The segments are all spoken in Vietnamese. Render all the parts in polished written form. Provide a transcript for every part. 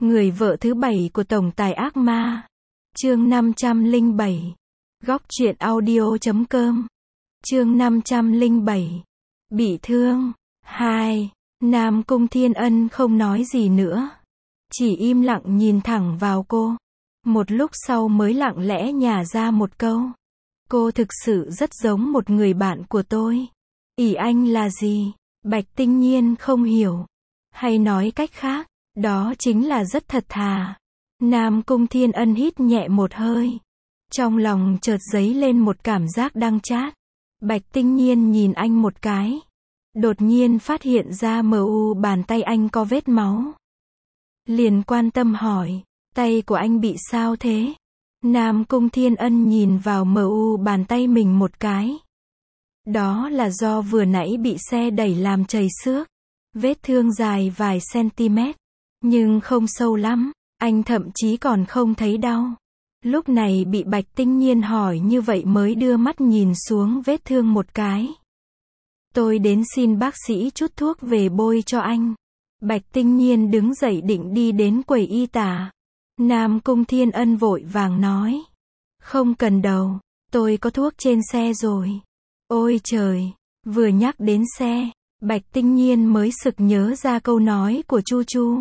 Người vợ thứ 7 của tổng tài ác ma. Chương 507. Góc truyện audio.com. Chương 507. Bị thương. 2. Nam Cung Thiên Ân không nói gì nữa. Chỉ im lặng nhìn thẳng vào cô. Một lúc sau mới lặng lẽ nhả ra một câu. Cô thực sự rất giống một người bạn của tôi. Ý anh là gì? Bạch Tinh Nhiên không hiểu. Hay nói cách khác, đó chính là rất thật thà. Nam Cung Thiên Ân hít nhẹ một hơi. Trong lòng chợt dấy lên một cảm giác đắng chát. Bạch Tinh Nhiên nhìn anh một cái. Đột nhiên phát hiện ra mu bàn tay anh có vết máu. Liền quan tâm hỏi, tay của anh bị sao thế? Nam Cung Thiên Ân nhìn vào mu bàn tay mình một cái. Đó là do vừa nãy bị xe đẩy làm trầy xước. Vết thương dài vài cm, nhưng không sâu lắm, anh thậm chí còn không thấy đau. Lúc này bị Bạch Tinh Nhiên hỏi như vậy mới đưa mắt nhìn xuống vết thương một cái. Tôi đến xin bác sĩ chút thuốc về bôi cho anh. Bạch Tinh Nhiên đứng dậy định đi đến quầy y tá. Nam Cung Thiên Ân vội vàng nói. Không cần đâu, tôi có thuốc trên xe rồi. Ôi trời, vừa nhắc đến xe, Bạch Tinh Nhiên mới sực nhớ ra câu nói của Chu Chu.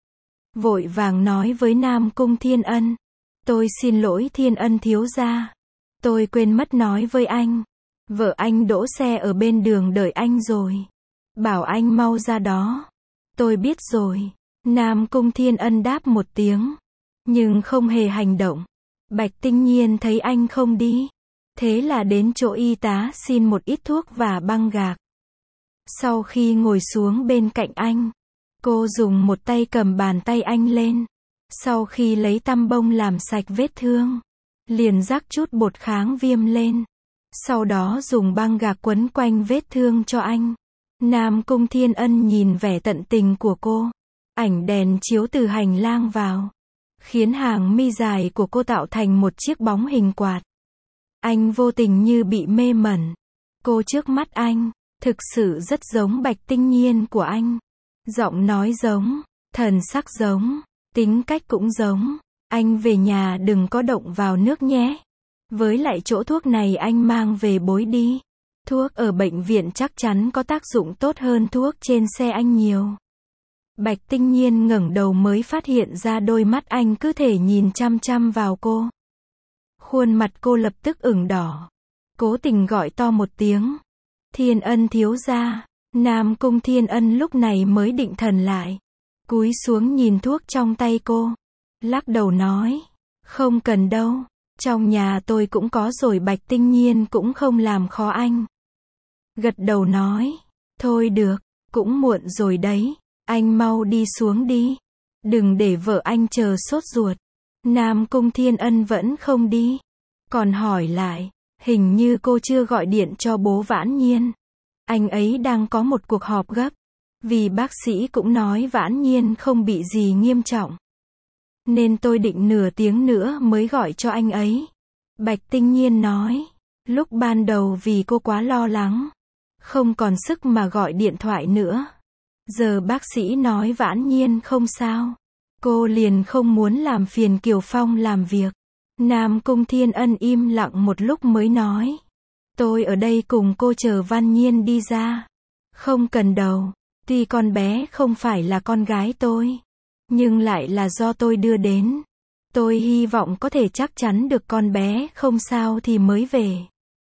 Vội vàng nói với Nam Cung Thiên Ân. Tôi xin lỗi Thiên Ân thiếu gia. Tôi quên mất nói với anh. Vợ anh đỗ xe ở bên đường đợi anh rồi. Bảo anh mau ra đó. Tôi biết rồi. Nam Cung Thiên Ân đáp một tiếng. Nhưng không hề hành động. Bạch Tinh Nhiên thấy anh không đi. Thế là đến chỗ y tá xin một ít thuốc và băng gạc. Sau khi ngồi xuống bên cạnh anh, cô dùng một tay cầm bàn tay anh lên. Sau khi lấy tăm bông làm sạch vết thương, liền rắc chút bột kháng viêm lên. Sau đó dùng băng gạc quấn quanh vết thương cho anh. Nam Cung Thiên Ân nhìn vẻ tận tình của cô. Ảnh đèn chiếu từ hành lang vào, khiến hàng mi dài của cô tạo thành một chiếc bóng hình quạt. Anh vô tình như bị mê mẩn. Cô trước mắt anh, thực sự rất giống Bạch Tinh Nhiên của anh. Giọng nói giống, thần sắc giống, tính cách cũng giống. Anh về nhà đừng có động vào nước nhé. Với lại chỗ thuốc này anh mang về bôi đi. Thuốc ở bệnh viện chắc chắn có tác dụng tốt hơn thuốc trên xe anh nhiều. Bạch Tinh Nhiên ngẩng đầu mới phát hiện ra đôi mắt anh cứ thể nhìn chăm chăm vào cô. Khuôn mặt cô lập tức ửng đỏ. Cố tình gọi to một tiếng. Thiên Ân thiếu gia. Nam Cung Thiên Ân lúc này mới định thần lại. Cúi xuống nhìn thuốc trong tay cô. Lắc đầu nói. Không cần đâu. Trong nhà tôi cũng có rồi. Bạch Tinh Nhiên cũng không làm khó anh. Gật đầu nói. Thôi được, cũng muộn rồi đấy. Anh mau đi xuống đi. Đừng để vợ anh chờ sốt ruột. Nam Cung Thiên Ân vẫn không đi. Còn hỏi lại. Hình như cô chưa gọi điện cho bố Vãn Nhiên. Anh ấy đang có một cuộc họp gấp. Vì bác sĩ cũng nói Vãn Nhiên không bị gì nghiêm trọng. Nên tôi định nửa tiếng nữa mới gọi cho anh ấy. Bạch Tinh Nhiên nói. Lúc ban đầu vì cô quá lo lắng. Không còn sức mà gọi điện thoại nữa. Giờ bác sĩ nói Vãn Nhiên không sao. Cô liền không muốn làm phiền Kiều Phong làm việc. Nam Cung Thiên Ân im lặng một lúc mới nói. Tôi ở đây cùng cô chờ Văn Nhiên đi ra. Không cần đâu. Tuy con bé không phải là con gái tôi, nhưng lại là do tôi đưa đến. Tôi hy vọng có thể chắc chắn được con bé không sao thì mới về.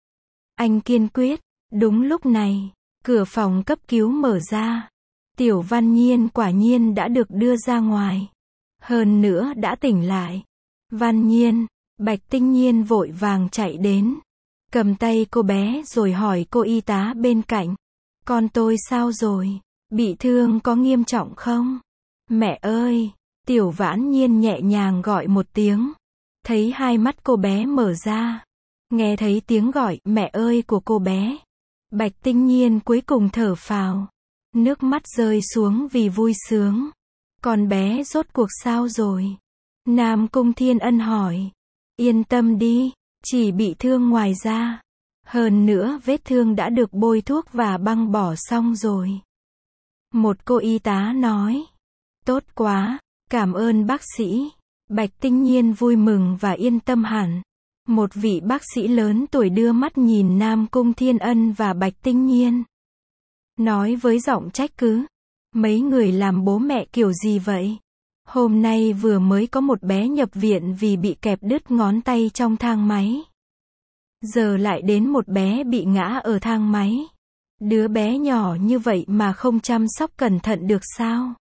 Anh kiên quyết. Đúng lúc này, cửa phòng cấp cứu mở ra. Tiểu Văn Nhiên quả nhiên đã được đưa ra ngoài. Hơn nữa đã tỉnh lại. Văn Nhiên, Bạch Tinh Nhiên vội vàng chạy đến. Cầm tay cô bé rồi hỏi cô y tá bên cạnh. Con tôi sao rồi? Bị thương có nghiêm trọng không? Mẹ ơi! Tiểu Vãn Nhiên nhẹ nhàng gọi một tiếng. Thấy hai mắt cô bé mở ra. Nghe thấy tiếng gọi mẹ ơi của cô bé. Bạch Tinh Nhiên cuối cùng thở phào. Nước mắt rơi xuống vì vui sướng. Con bé rốt cuộc sao rồi? Nam Cung Thiên Ân hỏi. Yên tâm đi, chỉ bị thương ngoài da. Hơn nữa vết thương đã được bôi thuốc và băng bỏ xong rồi. Một cô y tá nói. Tốt quá, Cảm ơn bác sĩ. Bạch Tinh Nhiên vui mừng và yên tâm hẳn. Một vị bác sĩ lớn tuổi đưa mắt nhìn Nam Cung Thiên Ân và Bạch Tinh Nhiên. Nói với giọng trách cứ. Mấy người làm bố mẹ kiểu gì vậy? Hôm nay vừa mới có một bé nhập viện vì bị kẹp đứt ngón tay trong thang máy. Giờ lại đến một bé bị ngã ở thang máy. Đứa bé nhỏ như vậy mà không chăm sóc cẩn thận được sao?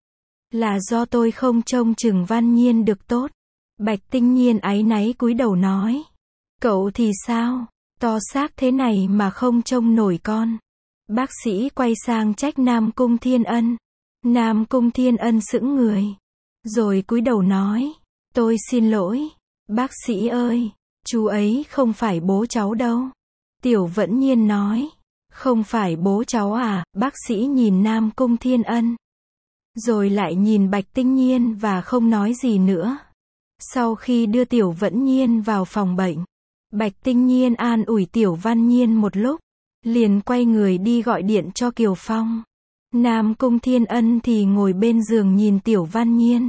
Là do tôi không trông chừng Văn Nhiên được tốt. Bạch Tinh Nhiên áy náy cúi đầu nói. Cậu thì sao? To xác thế này mà không trông nổi con. Bác sĩ quay sang trách Nam Cung Thiên Ân. Nam Cung Thiên Ân sững người. Rồi cúi đầu nói. Tôi xin lỗi. Bác sĩ ơi, chú ấy không phải bố cháu đâu. Tiểu Vẫn Nhiên nói. Không phải bố cháu à? Bác sĩ nhìn Nam Cung Thiên Ân. Rồi lại nhìn Bạch Tinh Nhiên và không nói gì nữa. Sau khi đưa Tiểu Vẫn Nhiên vào phòng bệnh, Bạch Tinh Nhiên an ủi Tiểu Văn Nhiên một lúc, liền quay người đi gọi điện cho Kiều Phong. Nam Cung Thiên Ân thì ngồi bên giường nhìn Tiểu Văn Nhiên.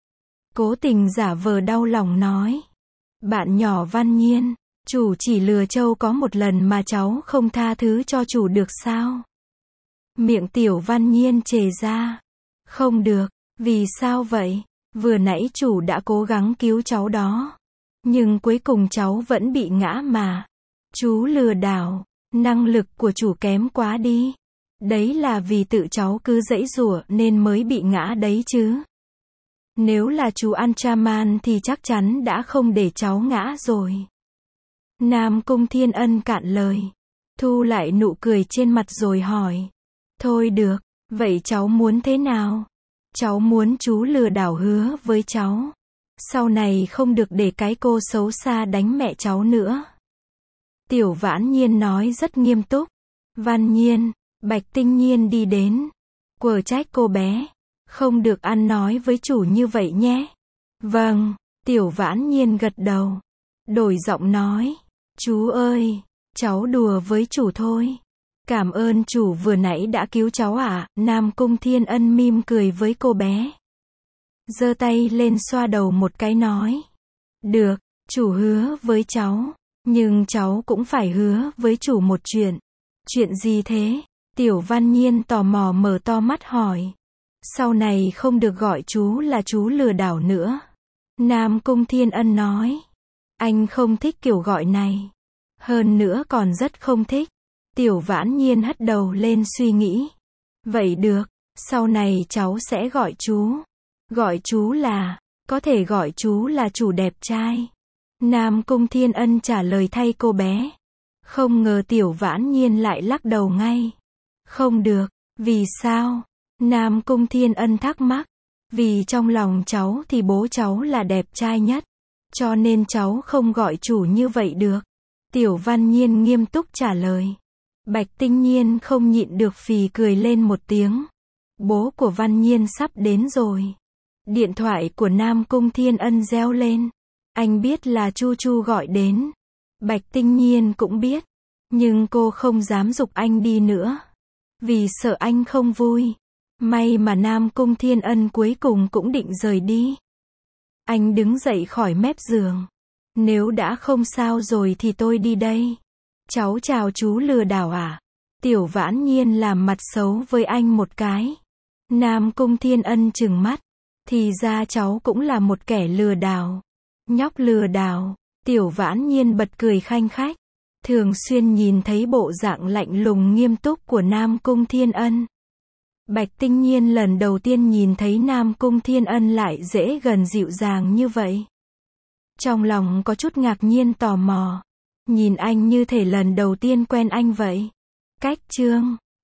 Cố tình giả vờ đau lòng nói. Bạn nhỏ Văn Nhiên, chủ chỉ lừa trâu có một lần mà cháu không tha thứ cho chủ được sao? Miệng Tiểu Văn Nhiên trề ra. Không được, vì sao vậy? Vừa nãy chủ đã cố gắng cứu cháu đó. Nhưng cuối cùng cháu vẫn bị ngã mà. Chú lừa đảo, năng lực của chủ kém quá đi. Đấy là vì tự cháu cứ giãy giụa nên mới bị ngã đấy chứ. Nếu là chú Antraman thì chắc chắn đã không để cháu ngã rồi. Nam Cung Thiên Ân cạn lời. Thu lại nụ cười trên mặt rồi hỏi. Thôi được, vậy cháu muốn thế nào? Cháu muốn chú lừa đảo hứa với cháu. Sau này không được để cái cô xấu xa đánh mẹ cháu nữa. Tiểu Vãn Nhiên nói rất nghiêm túc. Văn Nhiên, Bạch Tinh Nhiên đi đến. Quở trách cô bé. Không được ăn nói với chủ như vậy nhé. Vâng, Tiểu Vãn Nhiên gật đầu. Đổi giọng nói. Chú ơi, cháu đùa với chủ thôi. Cảm ơn chủ vừa nãy đã cứu cháu ạ. Nam Cung Thiên Ân mỉm cười với cô bé. Giơ tay lên xoa đầu một cái nói. Được, chủ hứa với cháu. Nhưng cháu cũng phải hứa với chủ một chuyện. Chuyện gì thế? Tiểu Văn Nhiên tò mò mở to mắt hỏi. Sau này không được gọi chú là chú lừa đảo nữa. Nam Cung Thiên Ân nói. Anh không thích kiểu gọi này. Hơn nữa còn rất không thích. Tiểu Vãn Nhiên hất đầu lên suy nghĩ. Vậy được, sau này cháu sẽ gọi chú. Gọi chú là, có thể gọi chú là chủ đẹp trai. Nam Cung Thiên Ân trả lời thay cô bé. Không ngờ Tiểu Vãn Nhiên lại lắc đầu ngay. Không được, vì sao? Nam Cung Thiên Ân thắc mắc. Vì trong lòng cháu thì bố cháu là đẹp trai nhất. Cho nên cháu không gọi chủ như vậy được. Tiểu Văn Nhiên nghiêm túc trả lời. Bạch Tinh Nhiên không nhịn được phì cười lên một tiếng. Bố của Văn Nhiên sắp đến rồi. Điện thoại của Nam Cung Thiên Ân reo lên. Anh biết là Chu Chu gọi đến. Bạch Tinh Nhiên cũng biết. Nhưng cô không dám giục anh đi nữa. Vì sợ anh không vui. May mà Nam Cung Thiên Ân cuối cùng cũng định rời đi. Anh đứng dậy khỏi mép giường. Nếu đã không sao rồi thì tôi đi đây. Cháu chào chú lừa đảo à? Tiểu Vãn Nhiên làm mặt xấu với anh một cái. Nam Cung Thiên Ân trừng mắt. Thì ra cháu cũng là một kẻ lừa đảo. Nhóc lừa đảo. Tiểu Vãn Nhiên bật cười khanh khách. Thường xuyên nhìn thấy bộ dạng lạnh lùng nghiêm túc của Nam Cung Thiên Ân. Bạch Tinh Nhiên lần đầu tiên nhìn thấy Nam Cung Thiên Ân lại dễ gần dịu dàng như vậy. Trong lòng có chút ngạc nhiên tò mò. Nhìn anh như thể lần đầu tiên quen anh vậy. Cách chương